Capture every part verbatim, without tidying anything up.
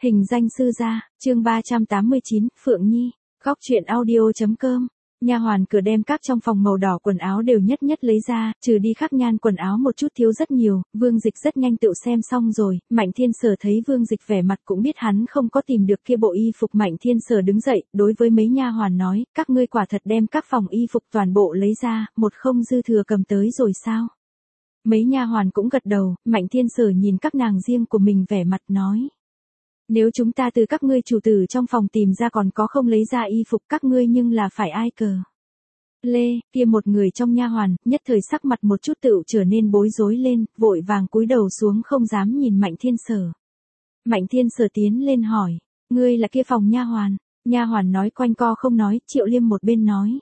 Hình danh sư gia, chương ba trăm tám mươi chín, Phượng Nhi, góc truyện audio chấm com. Nha hoàn cửa đem các trong phòng màu đỏ quần áo đều nhất nhất lấy ra, trừ đi khắc nhan quần áo một chút thiếu rất nhiều, Vương Dịch rất nhanh tự xem xong rồi, Mạnh Thiên Sở thấy Vương Dịch vẻ mặt cũng biết hắn không có tìm được kia bộ y phục. Mạnh Thiên Sở đứng dậy, đối với mấy nha hoàn nói, các ngươi quả thật đem các phòng y phục toàn bộ lấy ra, một không dư thừa cầm tới rồi sao? Mấy nha hoàn cũng gật đầu, Mạnh Thiên Sở nhìn các nàng riêng của mình vẻ mặt nói. Nếu chúng ta từ các ngươi chủ tử trong phòng tìm ra còn có không lấy ra y phục các ngươi nhưng là phải ai cờ. Lê, kia một người trong nha hoàn, nhất thời sắc mặt một chút tựu trở nên bối rối lên, vội vàng cúi đầu xuống không dám nhìn Mạnh Thiên Sở. Mạnh Thiên Sở tiến lên hỏi, ngươi là kia phòng nha hoàn? Nha hoàn nói quanh co không nói, Triệu Liêm một bên nói.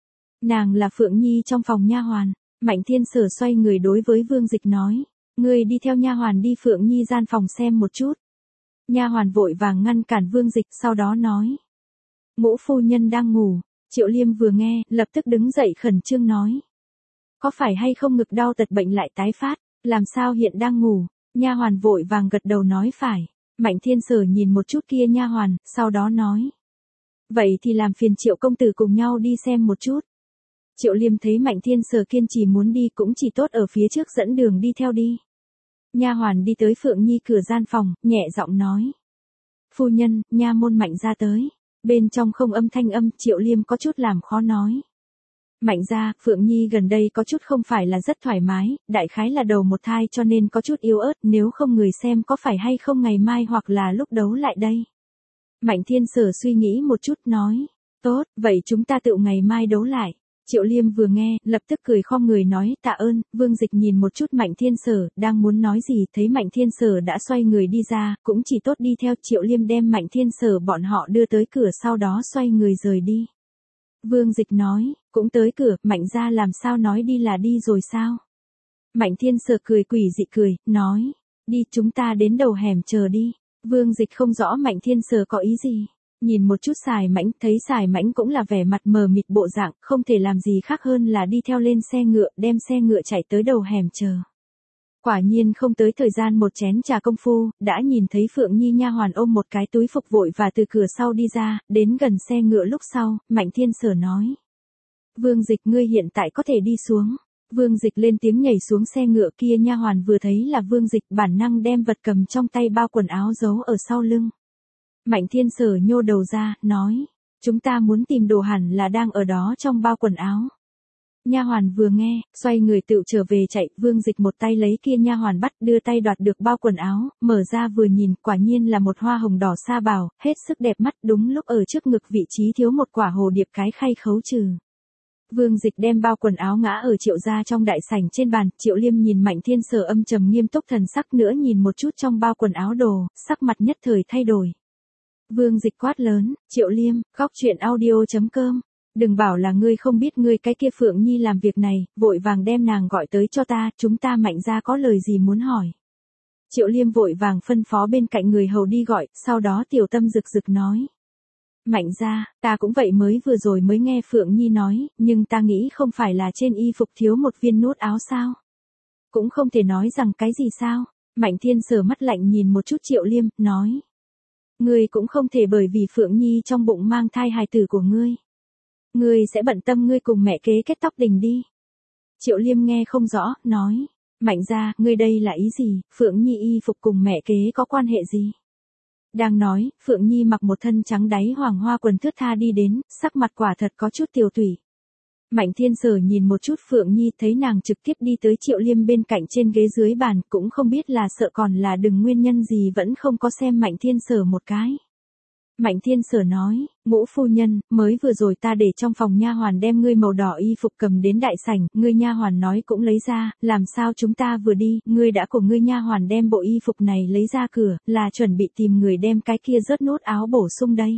Nàng là Phượng Nhi trong phòng nha hoàn. Mạnh Thiên Sở xoay người đối với Vương Dịch nói, ngươi đi theo nha hoàn đi Phượng Nhi gian phòng xem một chút. Nha hoàn vội vàng ngăn cản Vương Dịch, sau đó nói. Ngũ phu nhân đang ngủ. Triệu Liêm vừa nghe, lập tức đứng dậy khẩn trương nói. Có phải hay không ngực đau tật bệnh lại tái phát, làm sao hiện đang ngủ? Nha hoàn vội vàng gật đầu nói phải. Mạnh Thiên Sở nhìn một chút kia nha hoàn, sau đó nói. Vậy thì làm phiền Triệu công tử cùng nhau đi xem một chút. Triệu Liêm thấy Mạnh Thiên Sở kiên trì muốn đi cũng chỉ tốt ở phía trước dẫn đường đi theo đi. Nha hoàn đi tới Phượng Nhi cửa gian phòng, nhẹ giọng nói. Phu nhân, nha môn Mạnh gia tới. Bên trong không âm thanh âm, Triệu Liêm có chút làm khó nói. Mạnh gia, Phượng Nhi gần đây có chút không phải là rất thoải mái, đại khái là đầu một thai cho nên có chút yếu ớt, nếu không người xem có phải hay không ngày mai hoặc là lúc đấu lại đây. Mạnh Thiên Sở suy nghĩ một chút nói. Tốt, vậy chúng ta tự ngày mai đấu lại. Triệu Liêm vừa nghe, lập tức cười khom người nói tạ ơn. Vương Dịch nhìn một chút Mạnh Thiên Sở, đang muốn nói gì, thấy Mạnh Thiên Sở đã xoay người đi ra, cũng chỉ tốt đi theo. Triệu Liêm đem Mạnh Thiên Sở bọn họ đưa tới cửa sau đó xoay người rời đi. Vương Dịch nói, cũng tới cửa, Mạnh gia làm sao nói đi là đi rồi sao? Mạnh Thiên Sở cười quỷ dị cười, nói, đi chúng ta đến đầu hẻm chờ đi. Vương Dịch không rõ Mạnh Thiên Sở có ý gì. Nhìn một chút Sài Mãnh, thấy Sài Mãnh cũng là vẻ mặt mờ mịt bộ dạng, không thể làm gì khác hơn là đi theo lên xe ngựa, đem xe ngựa chạy tới đầu hẻm chờ. Quả nhiên không tới thời gian một chén trà công phu, đã nhìn thấy Phượng Nhi nha hoàn ôm một cái túi phục vội và từ cửa sau đi ra, đến gần xe ngựa lúc sau, Mạnh Thiên Sở nói. Vương Dịch ngươi hiện tại có thể đi xuống. Vương Dịch lên tiếng nhảy xuống xe ngựa kia nha hoàn vừa thấy là Vương Dịch bản năng đem vật cầm trong tay bao quần áo giấu ở sau lưng. Mạnh Thiên Sở nhô đầu ra, nói, chúng ta muốn tìm đồ hẳn là đang ở đó trong bao quần áo. Nha hoàn vừa nghe, xoay người tự trở về chạy, Vương Dịch một tay lấy kia nha hoàn bắt, đưa tay đoạt được bao quần áo, mở ra vừa nhìn, quả nhiên là một hoa hồng đỏ sa bào, hết sức đẹp mắt, đúng lúc ở trước ngực vị trí thiếu một quả hồ điệp cái khay khấu trừ. Vương Dịch đem bao quần áo ngã ở Triệu gia trong đại sảnh trên bàn, Triệu Liêm nhìn Mạnh Thiên Sở âm trầm nghiêm túc thần sắc nữa nhìn một chút trong bao quần áo đồ, sắc mặt nhất thời thay đổi. Vương Dịch quát lớn, Triệu Liêm, góc truyện audio chấm com. Đừng bảo là ngươi không biết ngươi cái kia Phượng Nhi làm việc này, vội vàng đem nàng gọi tới cho ta, chúng ta Mạnh gia có lời gì muốn hỏi. Triệu Liêm vội vàng phân phó bên cạnh người hầu đi gọi, sau đó tiểu tâm rực rực nói. Mạnh gia, ta cũng vậy mới vừa rồi mới nghe Phượng Nhi nói, nhưng ta nghĩ không phải là trên y phục thiếu một viên nút áo sao. Cũng không thể nói rằng cái gì sao. Mạnh Thiên Sở mắt lạnh nhìn một chút Triệu Liêm, nói. Ngươi cũng không thể bởi vì Phượng Nhi trong bụng mang thai hài tử của ngươi. Ngươi sẽ bận tâm ngươi cùng mẹ kế kết tóc đình đi. Triệu Liêm nghe không rõ, nói. Mạnh gia, ngươi đây là ý gì, Phượng Nhi y phục cùng mẹ kế có quan hệ gì? Đang nói, Phượng Nhi mặc một thân trắng đáy hoàng hoa quần thướt tha đi đến, sắc mặt quả thật có chút tiều tụy. Mạnh Thiên Sở nhìn một chút Phượng Nhi thấy nàng trực tiếp đi tới Triệu Liêm bên cạnh trên ghế dưới bàn, cũng không biết là sợ còn là đừng nguyên nhân gì vẫn không có xem Mạnh Thiên Sở một cái. Mạnh Thiên Sở nói, ngũ phu nhân, mới vừa rồi ta để trong phòng nha hoàn đem ngươi màu đỏ y phục cầm đến đại sảnh, ngươi nha hoàn nói cũng lấy ra, làm sao chúng ta vừa đi, ngươi đã của ngươi nha hoàn đem bộ y phục này lấy ra cửa, là chuẩn bị tìm người đem cái kia rớt nốt áo bổ sung đây.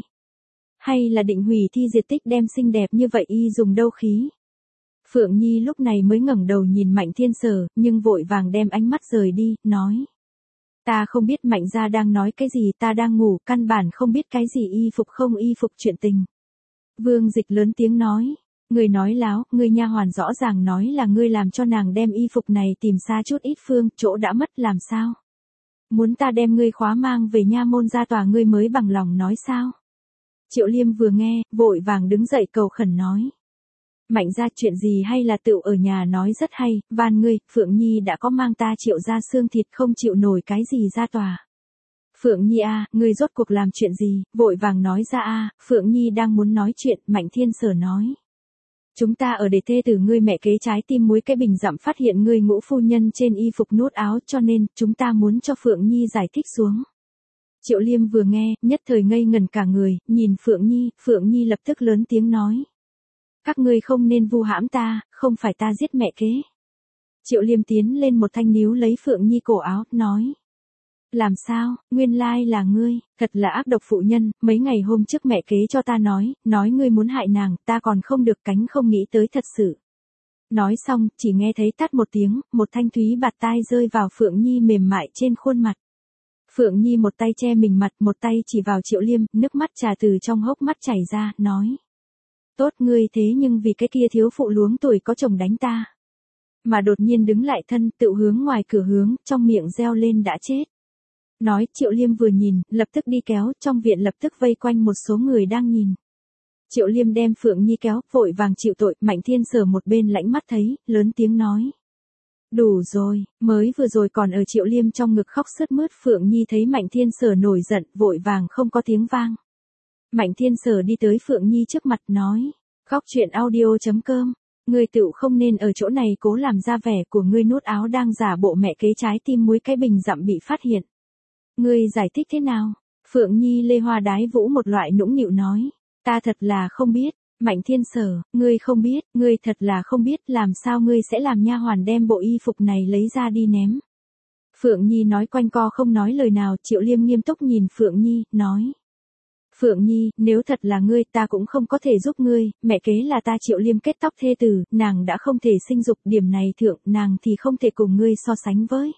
Hay là định hủy thi diệt tích đem xinh đẹp như vậy y dùng đâu khí. Phượng Nhi lúc này mới ngẩng đầu nhìn Mạnh Thiên Sở, nhưng vội vàng đem ánh mắt rời đi, nói. Ta không biết Mạnh gia đang nói cái gì, ta đang ngủ, căn bản không biết cái gì y phục không y phục chuyện tình. Vương Dịch lớn tiếng nói. Người nói láo, người nha hoàn rõ ràng nói là ngươi làm cho nàng đem y phục này tìm xa chút ít phương, chỗ đã mất làm sao. Muốn ta đem ngươi khóa mang về nha môn ra tòa ngươi mới bằng lòng nói sao? Triệu Liêm vừa nghe, vội vàng đứng dậy cầu khẩn nói. Mạnh ra chuyện gì hay là tựu ở nhà nói rất hay, van ngươi, Phượng Nhi đã có mang ta Triệu ra xương thịt không chịu nổi cái gì ra tòa. Phượng Nhi a, ngươi rốt cuộc làm chuyện gì, vội vàng nói ra a. Phượng Nhi đang muốn nói chuyện, Mạnh Thiên Sở nói. Chúng ta ở để thê tử ngươi mẹ kế trái tim muối cái bình dặm phát hiện ngươi ngũ phu nhân trên y phục nút áo cho nên, chúng ta muốn cho Phượng Nhi giải thích xuống. Triệu Liêm vừa nghe, nhất thời ngây ngẩn cả người, nhìn Phượng Nhi, Phượng Nhi lập tức lớn tiếng nói. Các ngươi không nên vu hãm ta, không phải ta giết mẹ kế. Triệu Liêm tiến lên một thanh níu lấy Phượng Nhi cổ áo, nói. Làm sao, nguyên lai là ngươi, thật là ác độc phụ nhân, mấy ngày hôm trước mẹ kế cho ta nói, nói ngươi muốn hại nàng, ta còn không được cánh không nghĩ tới thật sự. Nói xong, chỉ nghe thấy tát một tiếng, một thanh thúy bạt tai rơi vào Phượng Nhi mềm mại trên khuôn mặt. Phượng Nhi một tay che mình mặt, một tay chỉ vào Triệu Liêm, nước mắt trà từ trong hốc mắt chảy ra, nói. Tốt ngươi thế nhưng vì cái kia thiếu phụ luống tuổi có chồng đánh ta. Mà đột nhiên đứng lại thân, tự hướng ngoài cửa hướng, trong miệng reo lên đã chết. Nói, Triệu Liêm vừa nhìn, lập tức đi kéo, trong viện lập tức vây quanh một số người đang nhìn. Triệu Liêm đem Phượng Nhi kéo, vội vàng chịu tội, Mạnh Thiên Sở một bên lãnh mắt thấy, lớn tiếng nói. Đủ rồi, mới vừa rồi còn ở Triệu Liêm trong ngực khóc sướt mướt, Phượng Nhi thấy Mạnh Thiên Sở nổi giận, vội vàng không có tiếng vang. Mạnh Thiên Sở đi tới Phượng Nhi trước mặt nói, khóc chuyện audio chấm com, ngươi tựu không nên ở chỗ này cố làm ra vẻ của ngươi nút áo đang giả bộ mẹ kế trái tim muối cái bình dặm bị phát hiện. Ngươi giải thích thế nào? Phượng Nhi lê hoa đái vũ một loại nũng nịu nói, ta thật là không biết. Mạnh Thiên Sở, ngươi không biết, ngươi thật là không biết, làm sao ngươi sẽ làm nha hoàn đem bộ y phục này lấy ra đi ném. Phượng Nhi nói quanh co không nói lời nào, Triệu Liêm nghiêm túc nhìn Phượng Nhi, nói. Phượng Nhi, nếu thật là ngươi ta cũng không có thể giúp ngươi, mẹ kế là ta Triệu Liêm kết tóc thê tử, nàng đã không thể sinh dục, điểm này thượng, nàng thì không thể cùng ngươi so sánh với.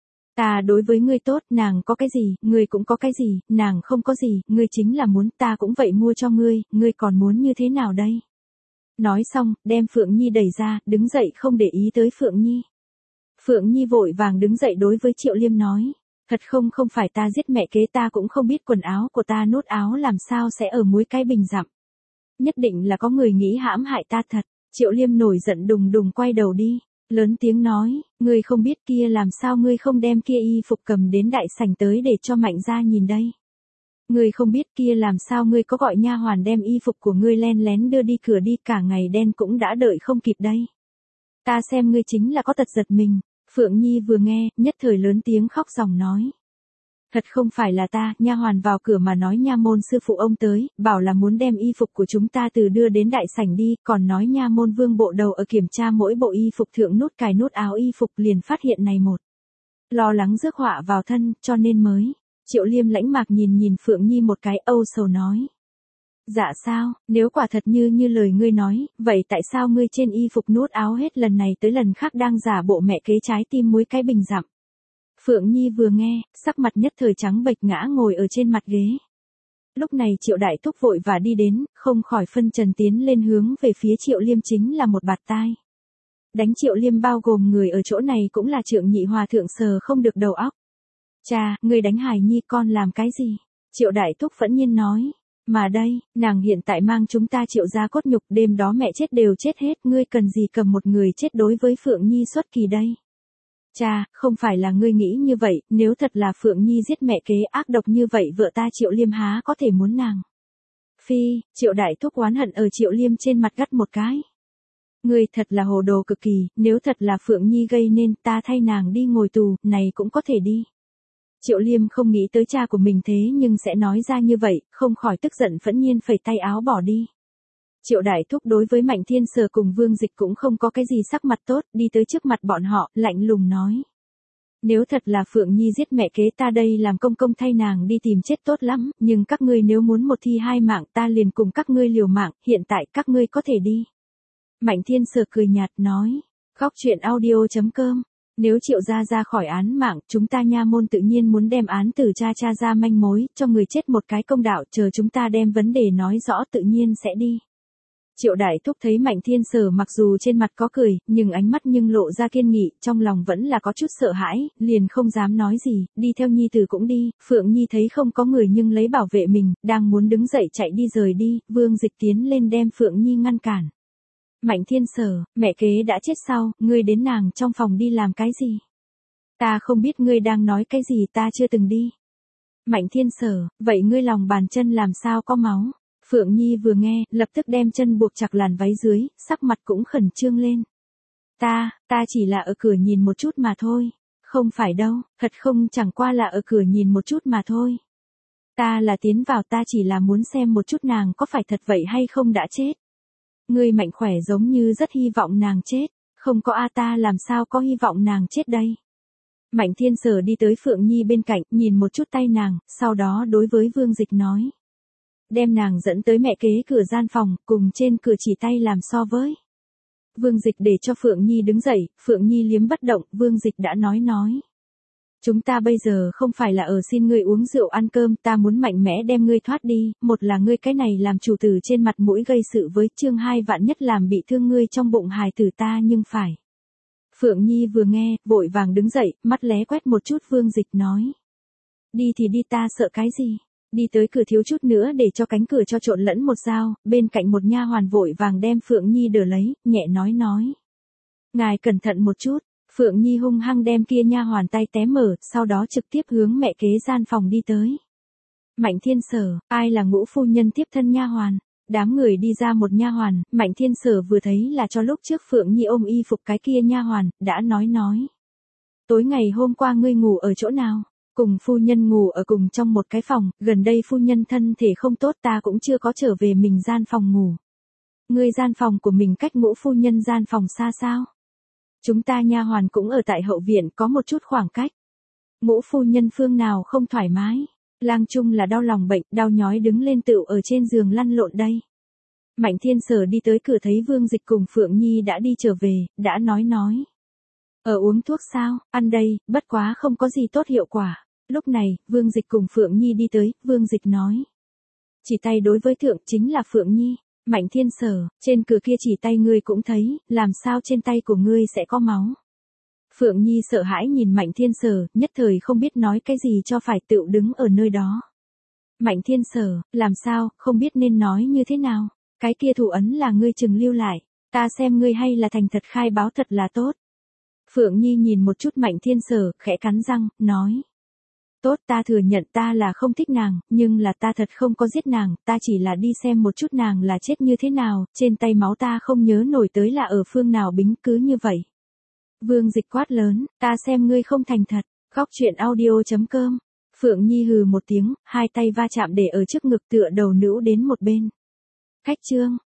Ta đối với ngươi tốt, nàng có cái gì, ngươi cũng có cái gì, nàng không có gì, ngươi chính là muốn, ta cũng vậy mua cho ngươi, ngươi còn muốn như thế nào đây? Nói xong, đem Phượng Nhi đẩy ra, đứng dậy không để ý tới Phượng Nhi. Phượng Nhi vội vàng đứng dậy đối với Triệu Liêm nói, thật không không phải ta giết mẹ kế, ta cũng không biết quần áo của ta nút áo làm sao sẽ ở muối cái bình dặm. Nhất định là có người nghĩ hãm hại ta thật. Triệu Liêm nổi giận đùng đùng quay đầu đi. Lớn tiếng nói, ngươi không biết kia làm sao ngươi không đem kia y phục cầm đến đại sảnh tới để cho Mạnh gia nhìn đây. Ngươi không biết kia làm sao ngươi có gọi nha hoàn đem y phục của ngươi len lén đưa đi cửa đi, cả ngày đen cũng đã đợi không kịp đây. Ta xem ngươi chính là có tật giật mình. Phượng Nhi vừa nghe, nhất thời lớn tiếng khóc ròng nói. Thật không phải là ta, nha hoàn vào cửa mà nói nha môn sư phụ ông tới, bảo là muốn đem y phục của chúng ta từ đưa đến đại sảnh đi, còn nói nha môn vương bộ đầu ở kiểm tra mỗi bộ y phục thượng nút cài nút áo y phục liền phát hiện này một. Lo lắng rước họa vào thân, cho nên mới. Triệu Liêm lãnh mạc nhìn nhìn Phượng Nhi một cái âu sầu nói. Dạ sao, nếu quả thật như như lời ngươi nói, vậy tại sao ngươi trên y phục nút áo hết lần này tới lần khác đang giả bộ mẹ kế trái tim muối cái bình dặm? Phượng Nhi vừa nghe, sắc mặt nhất thời trắng bệch ngã ngồi ở trên mặt ghế. Lúc này Triệu Đại Thúc vội và đi đến, không khỏi phân trần tiến lên hướng về phía Triệu Liêm chính là một bạt tai. Đánh Triệu Liêm bao gồm người ở chỗ này cũng là Trượng Nhị Hòa thượng sờ không được đầu óc. Cha, ngươi đánh Hải Nhi con làm cái gì? Triệu Đại Thúc phẫn nhiên nói. Mà đây, nàng hiện tại mang chúng ta Triệu gia cốt nhục, đêm đó mẹ chết đều chết hết, ngươi cần gì cầm một người chết đối với Phượng Nhi xuất kỳ đây? Cha, không phải là ngươi nghĩ như vậy, nếu thật là Phượng Nhi giết mẹ kế ác độc như vậy vợ ta Triệu Liêm há có thể muốn nàng. Phi, Triệu Đại Thúc oán hận ở Triệu Liêm trên mặt gắt một cái. Ngươi thật là hồ đồ cực kỳ, nếu thật là Phượng Nhi gây nên ta thay nàng đi ngồi tù, này cũng có thể đi. Triệu Liêm không nghĩ tới cha của mình thế nhưng sẽ nói ra như vậy, không khỏi tức giận phẫn nhiên phẩy tay áo bỏ đi. Triệu Đại Thúc đối với Mạnh Thiên Sở cùng Vương Dịch cũng không có cái gì sắc mặt tốt, đi tới trước mặt bọn họ, lạnh lùng nói. Nếu thật là Phượng Nhi giết mẹ kế ta đây làm công công thay nàng đi tìm chết tốt lắm, nhưng các ngươi nếu muốn một thi hai mạng ta liền cùng các ngươi liều mạng, hiện tại các ngươi có thể đi. Mạnh Thiên Sở cười nhạt nói, khóc chuyện audio chấm com. Nếu Triệu gia ra khỏi án mạng, chúng ta nha môn tự nhiên muốn đem án từ cha cha ra manh mối, cho người chết một cái công đạo, chờ chúng ta đem vấn đề nói rõ tự nhiên sẽ đi. Triệu đại thúc thấy Mạnh Thiên Sở mặc dù trên mặt có cười, nhưng ánh mắt nhưng lộ ra kiên nghị, trong lòng vẫn là có chút sợ hãi, liền không dám nói gì, đi theo nhi tử cũng đi. Phượng Nhi thấy không có người nhưng lấy bảo vệ mình, đang muốn đứng dậy chạy đi rời đi, Vương Dịch tiến lên đem Phượng Nhi ngăn cản. Mạnh Thiên Sở, mẹ kế đã chết sao, ngươi đến nàng trong phòng đi làm cái gì? Ta không biết ngươi đang nói cái gì, ta chưa từng đi. Mạnh Thiên Sở, vậy ngươi lòng bàn chân làm sao có máu? Phượng Nhi vừa nghe, lập tức đem chân buộc chặt làn váy dưới, sắc mặt cũng khẩn trương lên. Ta, ta chỉ là ở cửa nhìn một chút mà thôi. Không phải đâu, thật không, chẳng qua là ở cửa nhìn một chút mà thôi. Ta là tiến vào, ta chỉ là muốn xem một chút nàng có phải thật vậy hay không đã chết. Ngươi Mạnh khỏe giống như rất hy vọng nàng chết. Không có a, ta làm sao có hy vọng nàng chết đây. Mạnh Thiên Sở đi tới Phượng Nhi bên cạnh, nhìn một chút tay nàng, sau đó đối với Vương Dịch nói. Đem nàng dẫn tới mẹ kế cửa gian phòng, cùng trên cửa chỉ tay làm so với. Vương Dịch để cho Phượng Nhi đứng dậy, Phượng Nhi liếm bất động, Vương Dịch đã nói nói. Chúng ta bây giờ không phải là ở xin ngươi uống rượu ăn cơm, ta muốn mạnh mẽ đem ngươi thoát đi, một là ngươi cái này làm chủ tử trên mặt mũi gây sự với, chương hai vạn nhất làm bị thương ngươi trong bụng hài tử ta nhưng phải. Phượng Nhi vừa nghe, vội vàng đứng dậy, mắt lé quét một chút Vương Dịch nói. Đi thì đi, ta sợ cái gì? Đi tới cửa thiếu chút nữa để cho cánh cửa cho trộn lẫn một dao, bên cạnh một nha hoàn vội vàng đem Phượng Nhi đỡ lấy, nhẹ nói nói. Ngài cẩn thận một chút. Phượng Nhi hung hăng đem kia nha hoàn tay té mở, sau đó trực tiếp hướng mẹ kế gian phòng đi tới. Mạnh Thiên Sở, ai là Ngũ phu nhân tiếp thân nha hoàn? Đám người đi ra một nha hoàn, Mạnh Thiên Sở vừa thấy là cho lúc trước Phượng Nhi ôm y phục cái kia nha hoàn, đã nói nói. Tối ngày hôm qua ngươi ngủ ở chỗ nào? Cùng phu nhân ngủ ở cùng trong một cái phòng, gần đây phu nhân thân thể không tốt, ta cũng chưa có trở về mình gian phòng ngủ. Ngươi gian phòng của mình cách Ngũ phu nhân gian phòng xa sao? Chúng ta nha hoàn cũng ở tại hậu viện, có một chút khoảng cách. Ngũ phu nhân phương nào không thoải mái? Lang Trung là đau lòng bệnh, đau nhói đứng lên tựu ở trên giường lăn lộn đây. Mạnh Thiên Sở đi tới cửa thấy Vương Dịch cùng Phượng Nhi đã đi trở về, đã nói nói. Ở uống thuốc sao, ăn đây, bất quá không có gì tốt hiệu quả. Lúc này, Vương Dịch cùng Phượng Nhi đi tới, Vương Dịch nói. Chỉ tay đối với thượng chính là Phượng Nhi. Mạnh Thiên Sở, trên cửa kia chỉ tay ngươi cũng thấy, làm sao trên tay của ngươi sẽ có máu. Phượng Nhi sợ hãi nhìn Mạnh Thiên Sở, nhất thời không biết nói cái gì cho phải, tựu đứng ở nơi đó. Mạnh Thiên Sở, làm sao, không biết nên nói như thế nào, cái kia thủ ấn là ngươi chừng lưu lại, ta xem ngươi hay là thành thật khai báo thật là tốt. Phượng Nhi nhìn một chút Mạnh Thiên Sở, khẽ cắn răng, nói. Tốt, ta thừa nhận ta là không thích nàng, nhưng là ta thật không có giết nàng, ta chỉ là đi xem một chút nàng là chết như thế nào, trên tay máu ta không nhớ nổi tới là ở phương nào bính, cứ như vậy. Vương Dịch quát lớn, ta xem ngươi không thành thật, góc truyện audio chấm com. Phượng Nhi hừ một tiếng, hai tay va chạm để ở trước ngực tựa đầu nữ đến một bên. Khách chương.